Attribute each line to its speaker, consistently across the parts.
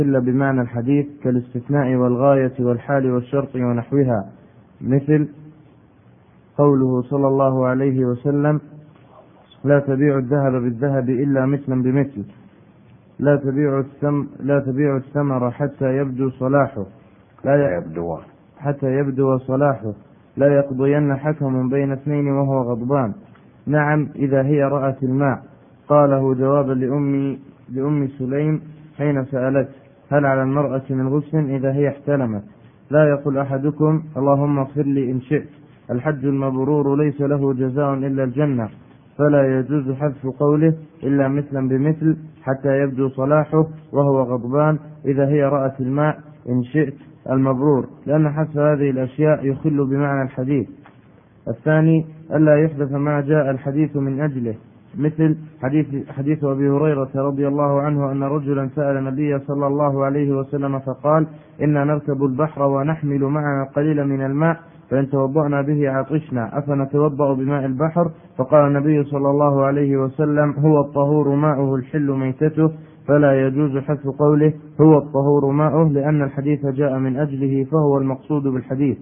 Speaker 1: إلا بمعنى الحديث كالاستثناء والغاية والحال والشرط ونحوها، مثل قوله صلى الله عليه وسلم: لا تبيع الذهب بالذهب إلا مثلا بمثل، لا تبيع الثمر حتى يبدو صلاحه، لا يقضين حكم بين اثنين وهو غضبان. نعم إذا هي رأت الماء. قاله جوابا لأم سليم حين سألت: هل على المرأة من غسل إذا هي احتلمت؟ لا يقول أحدكم: اللهم اغفر لي إن شئت. الحج المبرور ليس له جزاء إلا الجنة، فلا يجوز حذف قوله إلا مثلا بمثل حتى يبدو صلاحه وهو غضبان إذا هي رأت الماء إن شئت المبرور، لأن حذف هذه الأشياء يخل بمعنى الحديث. الثاني ألا يحدث ما جاء الحديث من أجله، مثل حديث أبي هريرة رضي الله عنه أن رجلا سأل النبي صلى الله عليه وسلم فقال: إنا نركب البحر ونحمل معنا قليلا من الماء، فإن توضأنا به عطشنا، أفنتوضأ بماء البحر؟ فقال النبي صلى الله عليه وسلم: هو الطهور ماؤه الحل ميتته، فلا يجوز حذف قوله هو الطهور ماؤه، لأن الحديث جاء من أجله فهو المقصود بالحديث.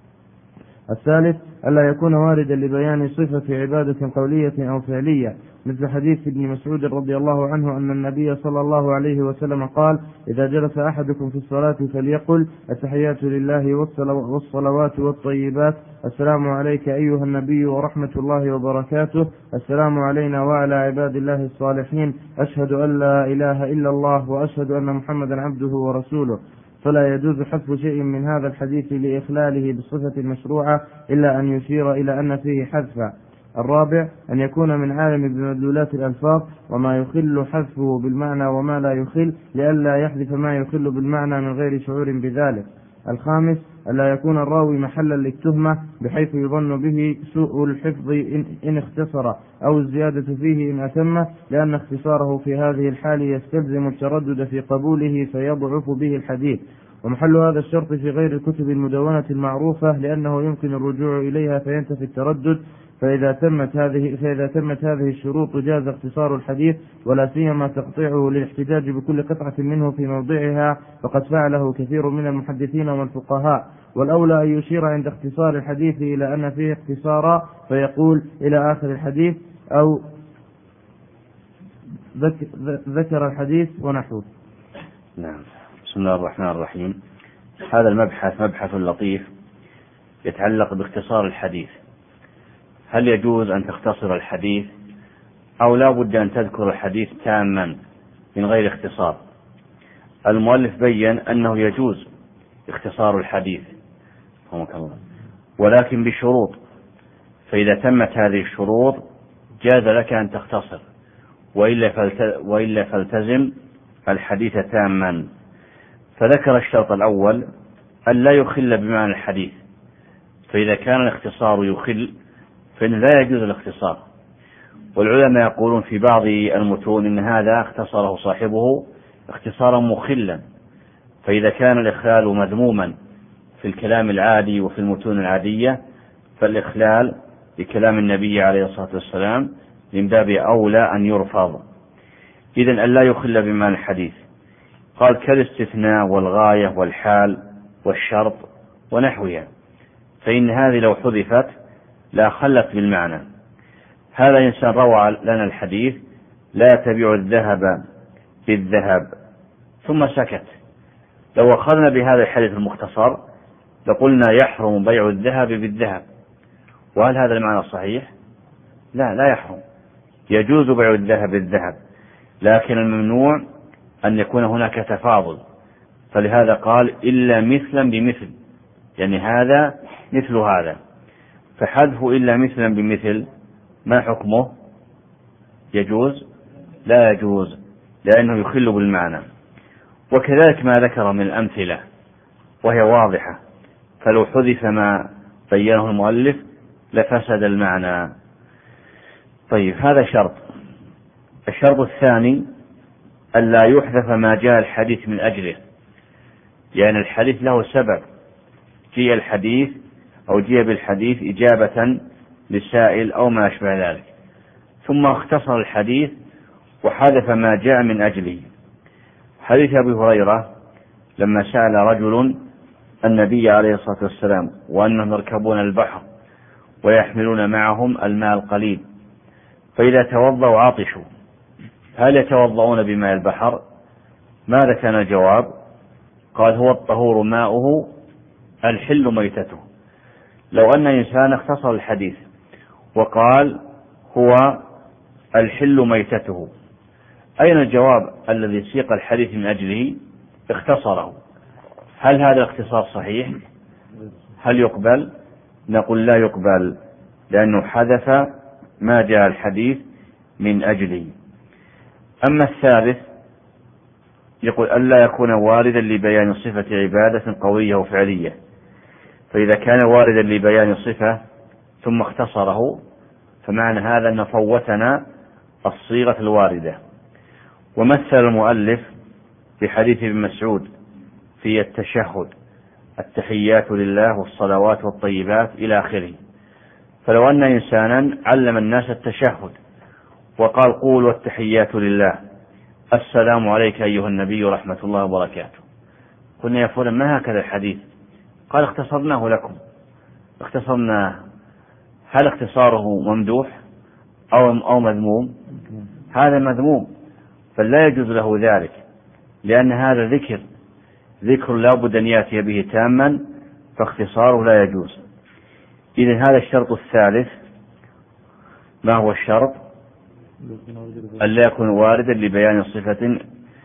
Speaker 1: الثالث ألا يكون واردا لبيان صفة عبادة قولية أو فعلية، مثل حديث ابن مسعود رضي الله عنه أن النبي صلى الله عليه وسلم قال: إذا جلس أحدكم في الصلاة فليقل: التحيات لله والصلوات والطيبات، السلام عليك أيها النبي ورحمة الله وبركاته، السلام علينا وعلى عباد الله الصالحين، أشهد أن لا إله إلا الله وأشهد أن محمدا عبده ورسوله. فلا يجوز حذف شيء من هذا الحديث لإخلاله بالصفة المشروعة إلا أن يشير إلى أن فيه حذفا. الرابع أن يكون من عالم بمدلولات الألفاظ وما يخل حذفه بالمعنى وما لا يخل، لئلا يحذف ما يخل بالمعنى من غير شعور بذلك. الخامس ألا يكون الراوي محلا للتهمة بحيث يظن به سوء الحفظ إن اختصر، أو الزيادة فيه إن أتمه، لأن اختصاره في هذه الحال يستلزم التردد في قبوله فيضعف به الحديث. ومحل هذا الشرط في غير الكتب المدونة المعروفة، لأنه يمكن الرجوع إليها فينتفي التردد، فإذا تمت هذه الشروط جاز اختصار الحديث، ولا سيما تقطيعه للاحتجاج بكل قطعة منه في موضعها، فقد فعله كثير من المحدثين والفقهاء. والأولى أن يشير عند اختصار الحديث إلى أن فيه اختصارا فيقول إلى آخر الحديث، أو ذكر الحديث ونحوه.
Speaker 2: نعم. بسم الله الرحمن الرحيم. هذا مبحث لطيف يتعلق باختصار الحديث. هل يجوز أن تختصر الحديث أو لا بد أن تذكر الحديث تاما من غير اختصار؟ المؤلف بين أنه يجوز اختصار الحديث ولكن بشروط، فإذا تمت هذه الشروط جاز لك أن تختصر، وإلا فالتزم الحديث تاما. فذكر الشرط الأول أن لا يخل بمعنى الحديث، فإذا كان الاختصار يخل فإن لا يجوز الاختصار. والعلماء يقولون في بعض المتون إن هذا اختصره صاحبه اختصارا مخلا، فإذا كان الإخلال مذموما في الكلام العادي وفي المتون العادية، فالإخلال بكلام النبي عليه الصلاة والسلام من باب أولى أن يرفض. إذن أن لا يخل بمعنى الحديث. قال كالاستثناء والغاية والحال والشرط ونحوها، فإن هذه لو حذفت لا خلت بالمعنى. هذا إنسان روى لنا الحديث: لا تبيع الذهب بالذهب، ثم سكت. لو أخذنا بهذا الحديث المختصر لقلنا يحرم بيع الذهب بالذهب، وهل هذا المعنى صحيح؟ لا يحرم، يجوز بيع الذهب بالذهب، لكن الممنوع أن يكون هناك تفاضل، فلهذا قال إلا مثلا بمثل، يعني هذا مثل هذا. فحذف إلا مثلا بمثل ما حكمه؟ يجوز؟ لا يجوز، لأنه يخل بالمعنى. وكذلك ما ذكر من الأمثلة وهي واضحة، فلو حذف ما بينه المؤلف لفسد المعنى. طيب، هذا شرط. الشرط الثاني ألا يحذف ما جاء الحديث من أجله، يعني الحديث له سبب، جاء بالحديث إجابة للسائل أو ما أشبه ذلك، ثم اختصر الحديث وحذف ما جاء من أجله. حديث أبي هريرة لما سأل رجل النبي عليه الصلاة والسلام وأنهم يركبون البحر ويحملون معهم الماء القليل، فإذا توضأوا عطشوا هل يتوضؤون بماء البحر؟ ماذا كان الجواب؟ قال هو الطهور ماؤه الحل ميتته. لو أن إنسان اختصر الحديث وقال هو الحل ميتته، أين الجواب الذي سيق الحديث من أجله؟ اختصره. هل هذا الاختصار صحيح؟ هل يقبل؟ نقول لا يقبل، لأنه حذف ما جاء الحديث من أجله. أما الثالث يقول ألا يكون واردا لبيان صفة عبادة قولية وفعلية، فإذا كان واردا لبيان صفة ثم اختصره فمعنى هذا أن فوتنا الصيغة الواردة. ومثل المؤلف بحديث ابن مسعود في التشهد التحيات لله والصلوات والطيبات إلى آخره. فلو أن إنسانا علم الناس التشهد وقال قولوا التحيات لله السلام عليك أيها النبي ورحمة الله وبركاته، قلنا يا فلان ما هكذا الحديث؟ قال اختصرناه لكم. اختصرناه، هل اختصاره ممدوح أو مذموم؟ هذا مذموم، فلا يجوز له ذلك، لأن هذا ذكر لا بد أن يأتي به تاما، فاختصاره لا يجوز. إذن هذا الشرط الثالث. ما هو الشرط؟ ألا يكون واردا لبيان صفة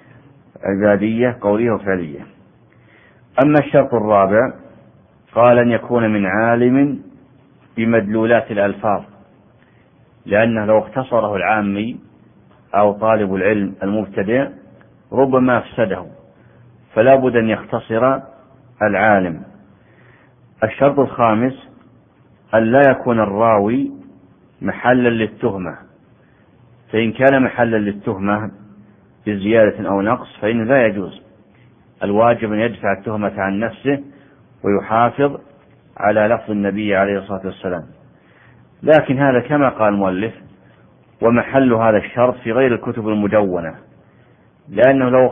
Speaker 2: عبادية قولية وفعلية. أما الشرط الرابع قال أن يكون من عالم بمدلولات الألفاظ، لأنه لو اختصره العامي أو طالب العلم المبتدئ ربما أفسده، فلا بد أن يختصر العالم. الشرط الخامس أن لا يكون الراوي محلا للتهمة، فإن كان محلا للتهمة بزيادة أو نقص فإنه لا يجوز. الواجب أن يدفع التهمة عن نفسه ويحافظ على لفظ النبي عليه الصلاة والسلام. لكن هذا كما قال المؤلف ومحل هذا الشرط في غير الكتب المدونة، لأنه لو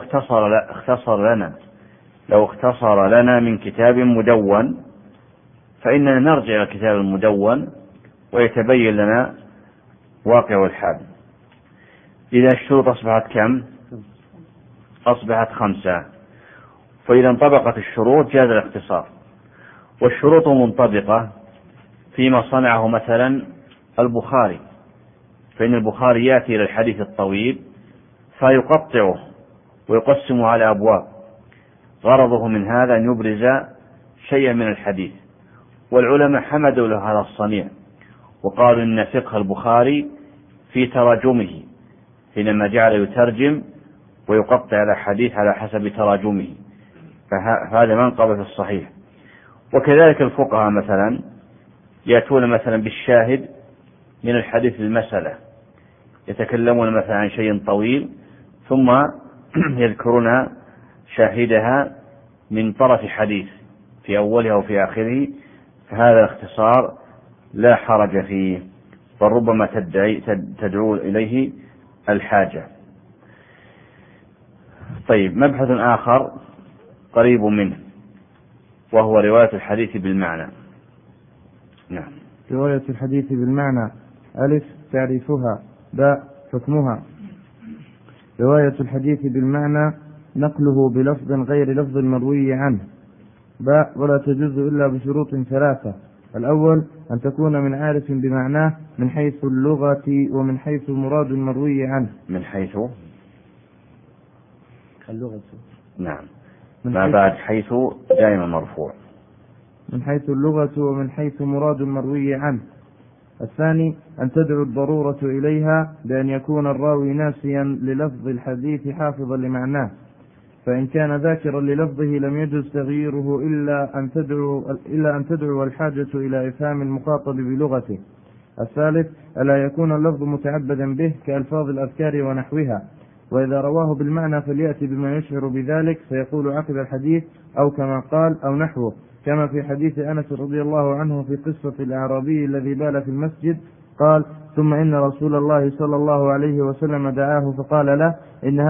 Speaker 2: اختصر لنا من كتاب مدون فإننا نرجع إلى الكتاب المدون ويتبين لنا واقع الحال. إذا الشروط أصبحت كم؟ أصبحت 5. فإذا انطبقت الشروط جاز الاختصار. والشروط منطبقة فيما صنعه مثلا البخاري، فإن البخاري يأتي إلى الحديث الطويل فيقطعه ويقسمه على أبواب، غرضه من هذا أن يبرز شيئا من الحديث. والعلماء حمدوا له هذا الصنيع وقالوا إن فقه البخاري في تراجمه، حينما جعل يترجم ويقطع الحديث على حسب تراجمه، فهذا منقبة في الصحيح. وكذلك الفقهاء مثلا يأتون مثلا بالشاهد من الحديث المسألة، يتكلمون مثلا عن شيء طويل ثم يذكرون شاهدها من طرف حديث في أولها وفي آخره، فهذا الاختصار لا حرج فيه، بل ربما تدعو إليه الحاجة. طيب، مبحث آخر قريب منه وهو رواية الحديث بالمعنى. نعم.
Speaker 1: رواية الحديث بالمعنى: ألف تعريفها، باء حكمها. رواية الحديث بالمعنى نقله بلفظ غير لفظ المروي عنه. باء ولا تجوز إلا بشروط 3: الأول أن تكون من عارف بمعناه من حيث اللغة ومن حيث مراد المروي عنه.
Speaker 2: من حيث
Speaker 1: اللغة.
Speaker 2: نعم. ما بعد حيث دائما مرفوع.
Speaker 1: من حيث اللغة ومن حيث مراد المروي عنه. الثاني أن تدعو الضرورة إليها بأن يكون الراوي ناسيا للفظ الحديث حافظا لمعناه، فإن كان ذاكرا للفظه لم يجوز تغييره إلا أن تدعو الحاجة إلى إفهام المخاطب بلغته. الثالث ألا يكون اللفظ متعبدا به كألفاظ الأذكار ونحوها، وإذا رواه بالمعنى فليأتي بما يشعر بذلك فيقول عقب الحديث أو كما قال أو نحوه، كما في حديث أنس رضي الله عنه في قصة الأعرابي الذي بال في المسجد قال: ثم إن رسول الله صلى الله عليه وسلم دعاه فقال له إن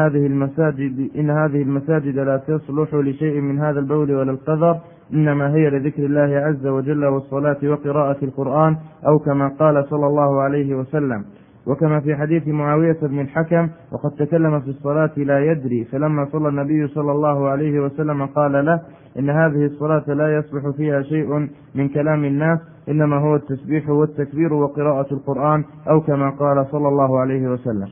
Speaker 1: هذه المساجد لا تصلح لشيء من هذا البول ولا القذر، إنما هي لذكر الله عز وجل والصلاة وقراءة القرآن، أو كما قال صلى الله عليه وسلم. وكما في حديث معاوية بن الحكم: وقد تكلم في الصلاة لا يدري، فلما صلى النبي صلى الله عليه وسلم قال له إن هذه الصلاة لا يصلح فيها شيء من كلام الناس، إنما هو التسبيح والتكبير وقراءة القرآن، أو كما قال صلى الله عليه وسلم.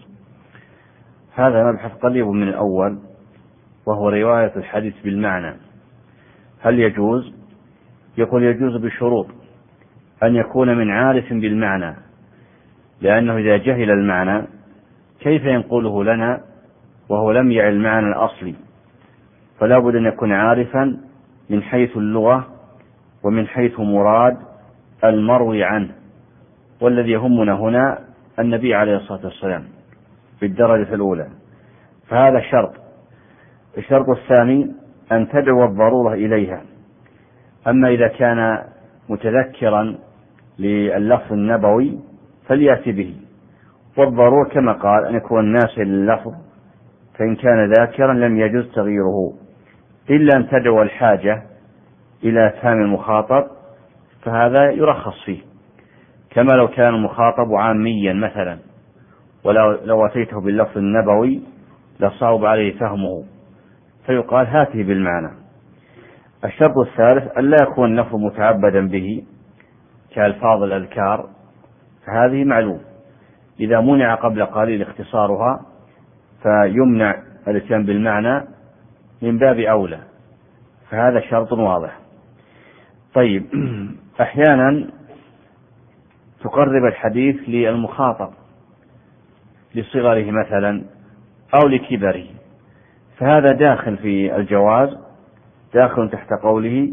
Speaker 2: هذا مبحث قريب من الأول، وهو رواية الحديث بالمعنى. هل يجوز؟ يقول يجوز بشروط: أن يكون من عارف بالمعنى، لأنه إذا جهل المعنى كيف ينقله لنا وهو لم يعي المعنى الأصلي؟ فلا بد أن يكون عارفا من حيث اللغة ومن حيث مراد المروي عنه، والذي يهمنا هنا النبي عليه الصلاة والسلام بالدرجة الأولى، فهذا شرط. الشرط الثاني أن تدعو الضرورة إليها. أما إذا كان متذكرا لللفظ النبوي فليأتي به، والضرورة كما قال أن يكون ناسيا لللفظ، فإن كان ذاكرا لم يجوز تغييره، إلا أن تدعو الحاجة إلى فهم المخاطب، فهذا يرخص فيه، كما لو كان المخاطب عاميا مثلا، ولو أتيته باللفظ النبوي لصعب عليه فهمه، فيقال هاته بالمعنى. الشرط الثالث أن لا يكون اللفظ متعبدا به كألفاظ الأذكار، فهذه معلوم، إذا منع قبل قليل اختصارها فيمنع الاتيان بالمعنى من باب أولى، فهذا شرط واضح. طيب، أحيانا تقرب الحديث للمخاطب لصغره مثلا أو لكبره، فهذا داخل في الجواز، داخل تحت قوله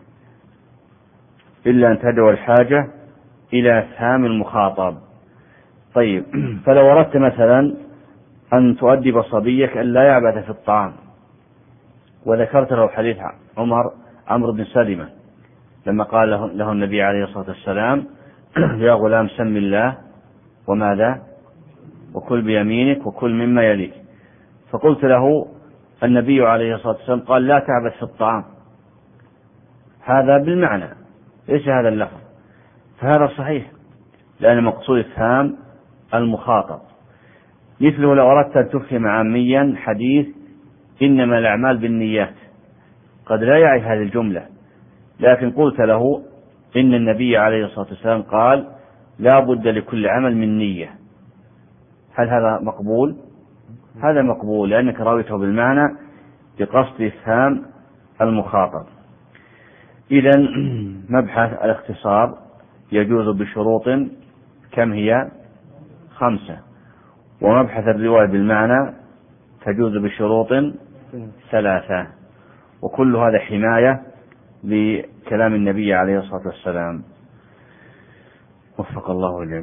Speaker 2: إلا أن تدعو الحاجة إلى فهم المخاطب. طيب، فلو أردت مثلا أن تؤدب صبيك أن لا يعبث في الطعام، وذكرت له حديث عمرو بن سلمة لما قال له النبي عليه الصلاة والسلام: يا غلام سم الله وماذا وكل بيمينك وكل مما يليك، فقلت له النبي عليه الصلاة والسلام قال لا تعبث في الطعام، هذا بالمعنى ليس هذا اللفظ، فهذا صحيح لأن مقصود إفهام المخاطب. مثله لو أردت أن تفهم عاميا حديث إنما الأعمال بالنيات، قد لا يعي هذه الجملة، لكن قلت له إن النبي عليه الصلاة والسلام قال لا بد لكل عمل من نية، هل هذا مقبول؟ هذا مقبول، لأنك راويته بالمعنى بقصد إفهام المخاطب. إذن مبحث الاختصار يجوز بشروط، كم هي؟ 5. ومبحث الرواية بالمعنى تجوز بشروط 3، وكل هذا حماية لكلام النبي عليه الصلاة والسلام. وفق الله الجميع.